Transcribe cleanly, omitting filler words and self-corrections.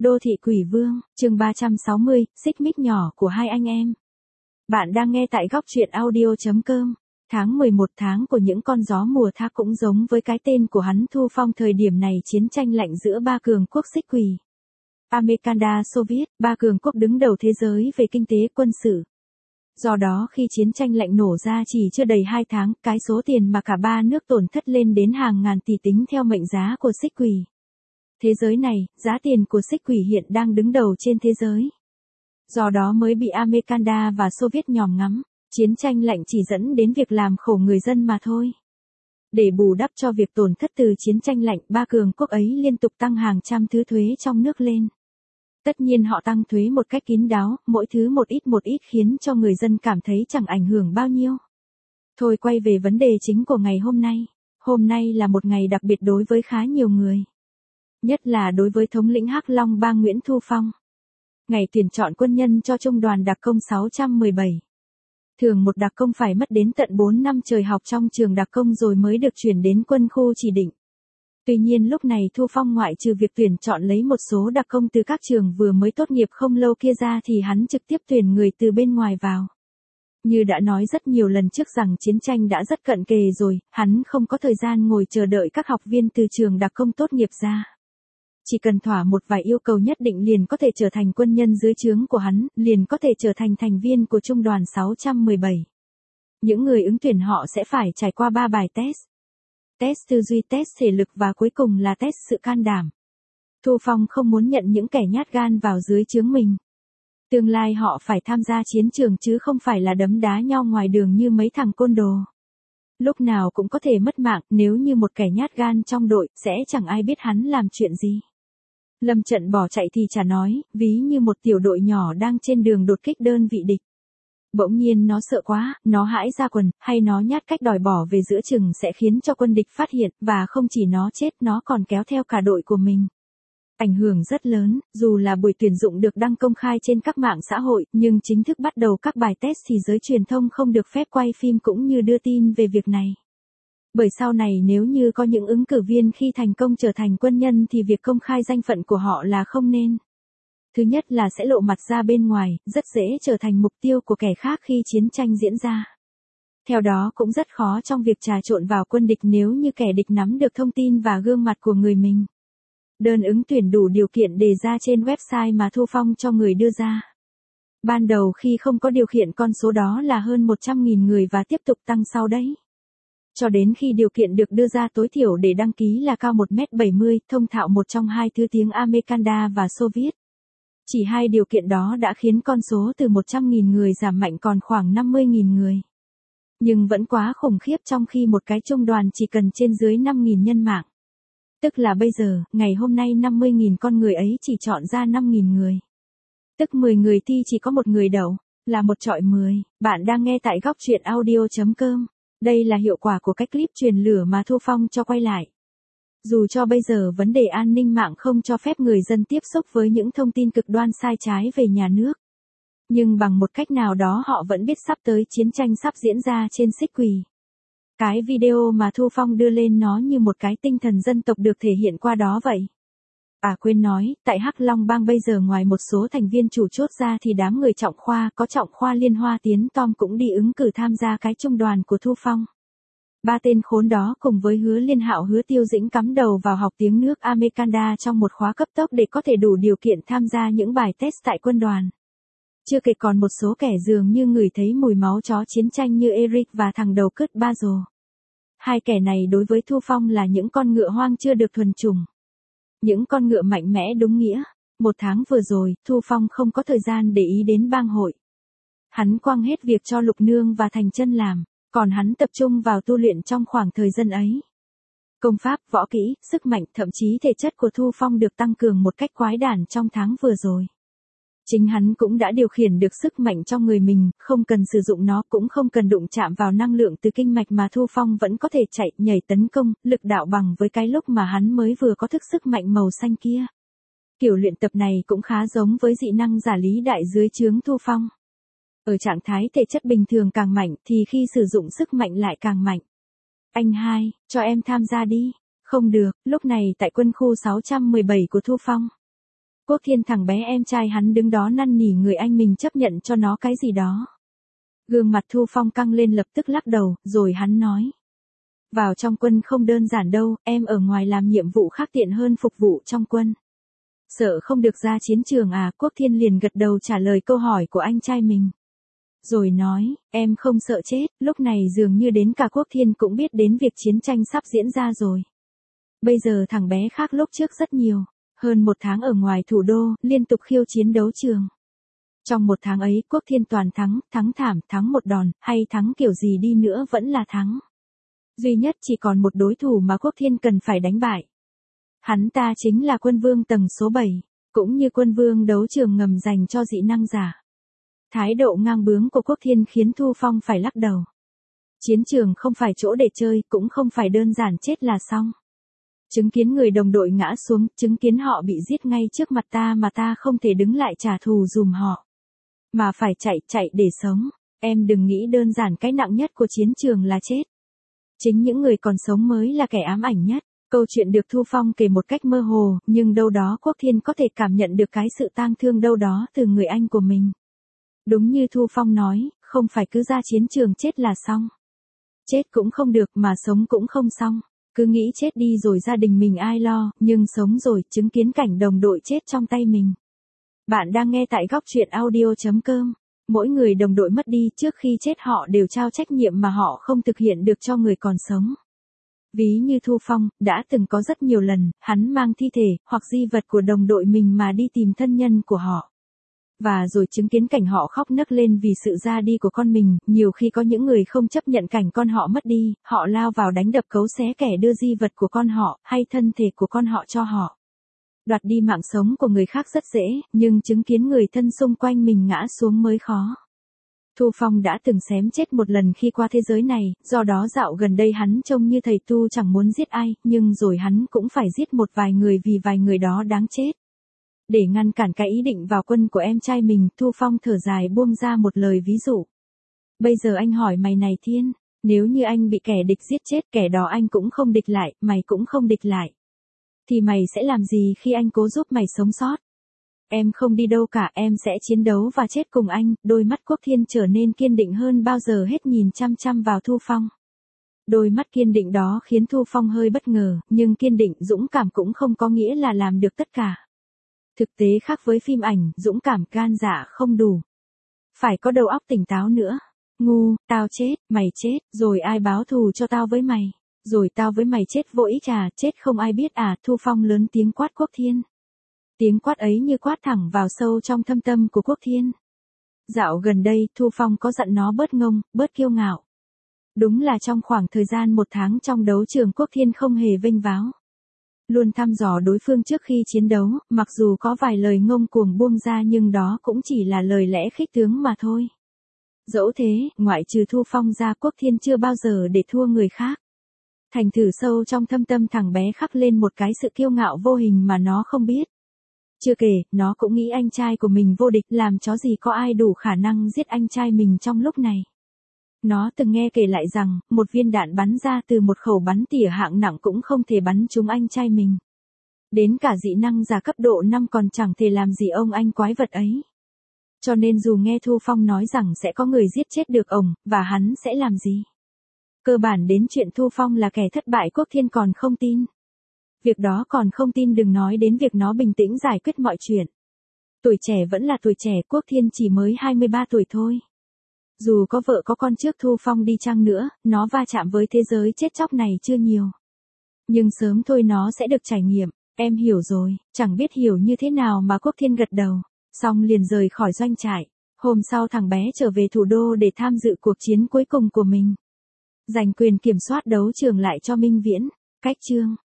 Đô thị quỷ vương, chương 360, xích mích nhỏ của hai anh em. Bạn đang nghe tại góc truyện audio.com. Tháng 11 tháng của những con gió mùa tha cũng giống với cái tên của hắn Thu Phong. Thời điểm này chiến tranh lạnh giữa ba cường quốc xích quỷ American Soviet, ba cường quốc đứng đầu thế giới về kinh tế quân sự. Do đó khi chiến tranh lạnh nổ ra chỉ chưa đầy 2 tháng, cái số tiền mà cả ba nước tổn thất lên đến hàng ngàn tỷ tính theo mệnh giá của xích quỷ. Thế giới này, giá tiền của xích quỷ hiện đang đứng đầu trên thế giới. Do đó mới bị American và Soviet nhòm ngắm, chiến tranh lạnh chỉ dẫn đến việc làm khổ người dân mà thôi. Để bù đắp cho việc tổn thất từ chiến tranh lạnh, ba cường quốc ấy liên tục tăng hàng trăm thứ thuế trong nước lên. Tất nhiên họ tăng thuế một cách kín đáo, mỗi thứ một ít khiến cho người dân cảm thấy chẳng ảnh hưởng bao nhiêu. Thôi quay về vấn đề chính của ngày hôm nay. Hôm nay là một ngày đặc biệt đối với khá nhiều người. Nhất là đối với thống lĩnh Hắc Long Bang Nguyễn Thu Phong. Ngày tuyển chọn quân nhân cho trung đoàn đặc công 617. Thường một đặc công phải mất đến tận 4 năm trời học trong trường đặc công rồi mới được chuyển đến quân khu chỉ định. Tuy nhiên lúc này Thu Phong ngoại trừ việc tuyển chọn lấy một số đặc công từ các trường vừa mới tốt nghiệp không lâu kia ra thì hắn trực tiếp tuyển người từ bên ngoài vào. Như đã nói rất nhiều lần trước rằng chiến tranh đã rất cận kề rồi, hắn không có thời gian ngồi chờ đợi các học viên từ trường đặc công tốt nghiệp ra. Chỉ cần thỏa một vài yêu cầu nhất định liền có thể trở thành quân nhân dưới trướng của hắn, liền có thể trở thành thành viên của trung đoàn 617. Những người ứng tuyển họ sẽ phải trải qua 3 bài test. Test tư duy, test thể lực và cuối cùng là test sự can đảm. Thu Phong không muốn nhận những kẻ nhát gan vào dưới trướng mình. Tương lai họ phải tham gia chiến trường chứ không phải là đấm đá nhau ngoài đường như mấy thằng côn đồ. Lúc nào cũng có thể mất mạng, nếu như một kẻ nhát gan trong đội, sẽ chẳng ai biết hắn làm chuyện gì. Lâm trận bỏ chạy thì chả nói, ví như một tiểu đội nhỏ đang trên đường đột kích đơn vị địch. Bỗng nhiên nó sợ quá, nó hãi ra quần, hay nó nhát cách đòi bỏ về giữa chừng sẽ khiến cho quân địch phát hiện, và không chỉ nó chết nó còn kéo theo cả đội của mình. Ảnh hưởng rất lớn, dù là buổi tuyển dụng được đăng công khai trên các mạng xã hội, nhưng chính thức bắt đầu các bài test thì giới truyền thông không được phép quay phim cũng như đưa tin về việc này. Bởi sau này nếu như có những ứng cử viên khi thành công trở thành quân nhân thì việc công khai danh phận của họ là không nên. Thứ nhất là sẽ lộ mặt ra bên ngoài, rất dễ trở thành mục tiêu của kẻ khác khi chiến tranh diễn ra. Theo đó cũng rất khó trong việc trà trộn vào quân địch nếu như kẻ địch nắm được thông tin và gương mặt của người mình. Đơn ứng tuyển đủ điều kiện đề ra trên website mà Thu Phong cho người đưa ra. Ban đầu khi không có điều kiện con số đó là hơn 100.000 người và tiếp tục tăng sau đấy. Cho đến khi điều kiện được đưa ra tối thiểu để đăng ký là cao 1m70, thông thạo một trong hai thứ tiếng American và Soviet. Chỉ hai điều kiện đó đã khiến con số từ 100.000 người giảm mạnh còn khoảng 50.000 người. Nhưng vẫn quá khủng khiếp trong khi một cái trung đoàn chỉ cần trên dưới 5.000 nhân mạng. Tức là bây giờ, ngày hôm nay 50.000 con người ấy chỉ chọn ra 5.000 người. Tức 10 người thi chỉ có một người đậu, là một chọi 10. Bạn đang nghe tại góc truyện audio.com. Đây là hiệu quả của cái clip truyền lửa mà Thu Phong cho quay lại. Dù cho bây giờ vấn đề an ninh mạng không cho phép người dân tiếp xúc với những thông tin cực đoan sai trái về nhà nước. Nhưng bằng một cách nào đó họ vẫn biết sắp tới chiến tranh sắp diễn ra trên xích quỷ. Cái video mà Thu Phong đưa lên nó như một cái tinh thần dân tộc được thể hiện qua đó vậy. Quên nói, tại Hắc Long Bang bây giờ ngoài một số thành viên chủ chốt ra thì đám người trọng khoa có trọng khoa Liên Hoa Tiến Tom cũng đi ứng cử tham gia cái trung đoàn của Thu Phong. Ba tên khốn đó cùng với Hứa Liên Hạo Hứa Tiêu Dĩnh cắm đầu vào học tiếng nước American trong một khóa cấp tốc để có thể đủ điều kiện tham gia những bài test tại quân đoàn. Chưa kể còn một số kẻ dường như ngửi thấy mùi máu chó chiến tranh như Eric và thằng đầu cứt Basil. Hai kẻ này đối với Thu Phong là những con ngựa hoang chưa được thuần chủng. Những con ngựa mạnh mẽ đúng nghĩa. Một tháng vừa rồi, Thu Phong không có thời gian để ý đến bang hội. Hắn quăng hết việc cho Lục Nương và Thành Chân làm, còn hắn tập trung vào tu luyện trong khoảng thời gian ấy. Công pháp, võ kỹ, sức mạnh, thậm chí thể chất của Thu Phong được tăng cường một cách quái đản trong tháng vừa rồi. Chính hắn cũng đã điều khiển được sức mạnh trong người mình, không cần sử dụng nó cũng không cần đụng chạm vào năng lượng từ kinh mạch mà Thu Phong vẫn có thể chạy, nhảy tấn công, lực đạo bằng với cái lúc mà hắn mới vừa có thức sức mạnh màu xanh kia. Kiểu luyện tập này cũng khá giống với dị năng giả Lý Đại dưới trướng Thu Phong. Ở trạng thái thể chất bình thường càng mạnh thì khi sử dụng sức mạnh lại càng mạnh. Anh hai, cho em tham gia đi. Không được, lúc này tại quân khu 617 của Thu Phong. Quốc Thiên thằng bé em trai hắn đứng đó năn nỉ người anh mình chấp nhận cho nó cái gì đó. Gương mặt Thu Phong căng lên lập tức lắc đầu, rồi hắn nói. Vào trong quân không đơn giản đâu, em ở ngoài làm nhiệm vụ khác tiện hơn phục vụ trong quân. Sợ không được ra chiến trường à? Quốc Thiên liền gật đầu trả lời câu hỏi của anh trai mình. Rồi nói, em không sợ chết, lúc này dường như đến cả Quốc Thiên cũng biết đến việc chiến tranh sắp diễn ra rồi. Bây giờ thằng bé khác lúc trước rất nhiều, hơn 1 tháng ở ngoài thủ đô, liên tục khiêu chiến đấu trường. Trong 1 tháng ấy, Quốc Thiên toàn thắng, thắng thảm, thắng một đòn, hay thắng kiểu gì đi nữa vẫn là thắng. Duy nhất chỉ còn một đối thủ mà Quốc Thiên cần phải đánh bại. Hắn ta chính là quân vương tầng số 7, cũng như quân vương đấu trường ngầm dành cho dị năng giả. Thái độ ngang bướng của Quốc Thiên khiến Thu Phong phải lắc đầu. Chiến trường không phải chỗ để chơi, cũng không phải đơn giản chết là xong. Chứng kiến người đồng đội ngã xuống, chứng kiến họ bị giết ngay trước mặt ta mà ta không thể đứng lại trả thù dùm họ. Mà phải chạy để sống. Em đừng nghĩ đơn giản, cái nặng nhất của chiến trường là chết. Chính những người còn sống mới là kẻ ám ảnh nhất. Câu chuyện được Thu Phong kể một cách mơ hồ, nhưng đâu đó Quốc Thiên có thể cảm nhận được cái sự tang thương đâu đó từ người anh của mình. Đúng như Thu Phong nói, không phải cứ ra chiến trường chết là xong. Chết cũng không được mà sống cũng không xong. Cứ nghĩ chết đi rồi gia đình mình ai lo, nhưng sống rồi chứng kiến cảnh đồng đội chết trong tay mình. Bạn đang nghe tại góc truyện audio.com. Mỗi người đồng đội mất đi trước khi chết họ đều trao trách nhiệm mà họ không thực hiện được cho người còn sống. Ví như Thu Phong, đã từng có rất nhiều lần, hắn mang thi thể, hoặc di vật của đồng đội mình mà đi tìm thân nhân của họ. Và rồi chứng kiến cảnh họ khóc nấc lên vì sự ra đi của con mình, nhiều khi có những người không chấp nhận cảnh con họ mất đi, họ lao vào đánh đập cấu xé kẻ đưa di vật của con họ, hay thân thể của con họ cho họ. Đoạt đi mạng sống của người khác rất dễ, nhưng chứng kiến người thân xung quanh mình ngã xuống mới khó. Thu Phong đã từng xém chết một lần khi qua thế giới này, do đó dạo gần đây hắn trông như thầy tu chẳng muốn giết ai, nhưng rồi hắn cũng phải giết một vài người vì vài người đó đáng chết. Để ngăn cản cái ý định vào quân của em trai mình, Thu Phong thở dài buông ra một lời ví dụ. Bây giờ anh hỏi mày này Thiên, nếu như anh bị kẻ địch giết chết, kẻ đó anh cũng không địch lại, mày cũng không địch lại. Thì mày sẽ làm gì khi anh cố giúp mày sống sót? Em không đi đâu cả, em sẽ chiến đấu và chết cùng anh. Đôi mắt Quốc Thiên trở nên kiên định hơn bao giờ hết, nhìn chăm chăm vào Thu Phong. Đôi mắt kiên định đó khiến Thu Phong hơi bất ngờ, nhưng kiên định, dũng cảm cũng không có nghĩa là làm được tất cả. Thực tế khác với phim ảnh, dũng cảm, gan dạ không đủ. Phải có đầu óc tỉnh táo nữa. Ngu, tao chết, mày chết, rồi ai báo thù cho tao với mày? Rồi tao với mày chết vô ích à, chết không ai biết à? Thu Phong lớn tiếng quát Quốc Thiên. Tiếng quát ấy như quát thẳng vào sâu trong thâm tâm của Quốc Thiên. Dạo gần đây, Thu Phong có dặn nó bớt ngông, bớt kiêu ngạo. Đúng là trong khoảng thời gian 1 tháng trong đấu trường, Quốc Thiên không hề vênh váo. Luôn thăm dò đối phương trước khi chiến đấu, mặc dù có vài lời ngông cuồng buông ra nhưng đó cũng chỉ là lời lẽ khích tướng mà thôi. Dẫu thế, ngoại trừ Thu Phong ra, Quốc Thiên chưa bao giờ để thua người khác. Thành thử sâu trong thâm tâm thằng bé khắc lên một cái sự kiêu ngạo vô hình mà nó không biết. Chưa kể, nó cũng nghĩ anh trai của mình vô địch, làm chó gì có ai đủ khả năng giết anh trai mình trong lúc này. Nó từng nghe kể lại rằng, một viên đạn bắn ra từ một khẩu bắn tỉa hạng nặng cũng không thể bắn trúng anh trai mình. Đến cả dị năng giả cấp độ 5 còn chẳng thể làm gì ông anh quái vật ấy. Cho nên dù nghe Thu Phong nói rằng sẽ có người giết chết được ổng, và hắn sẽ làm gì? Cơ bản đến chuyện Thu Phong là kẻ thất bại, Quốc Thiên còn không tin. Việc đó còn không tin, đừng nói đến việc nó bình tĩnh giải quyết mọi chuyện. Tuổi trẻ vẫn là tuổi trẻ, Quốc Thiên chỉ mới 23 tuổi thôi. Dù có vợ có con trước Thu Phong đi chăng nữa, nó va chạm với thế giới chết chóc này chưa nhiều. Nhưng sớm thôi nó sẽ được trải nghiệm. Em hiểu rồi, chẳng biết hiểu như thế nào mà Quốc Thiên gật đầu. Xong liền rời khỏi doanh trại. Hôm sau thằng bé trở về thủ đô để tham dự cuộc chiến cuối cùng của mình. Giành quyền kiểm soát đấu trường lại cho Minh Viễn. Cách chương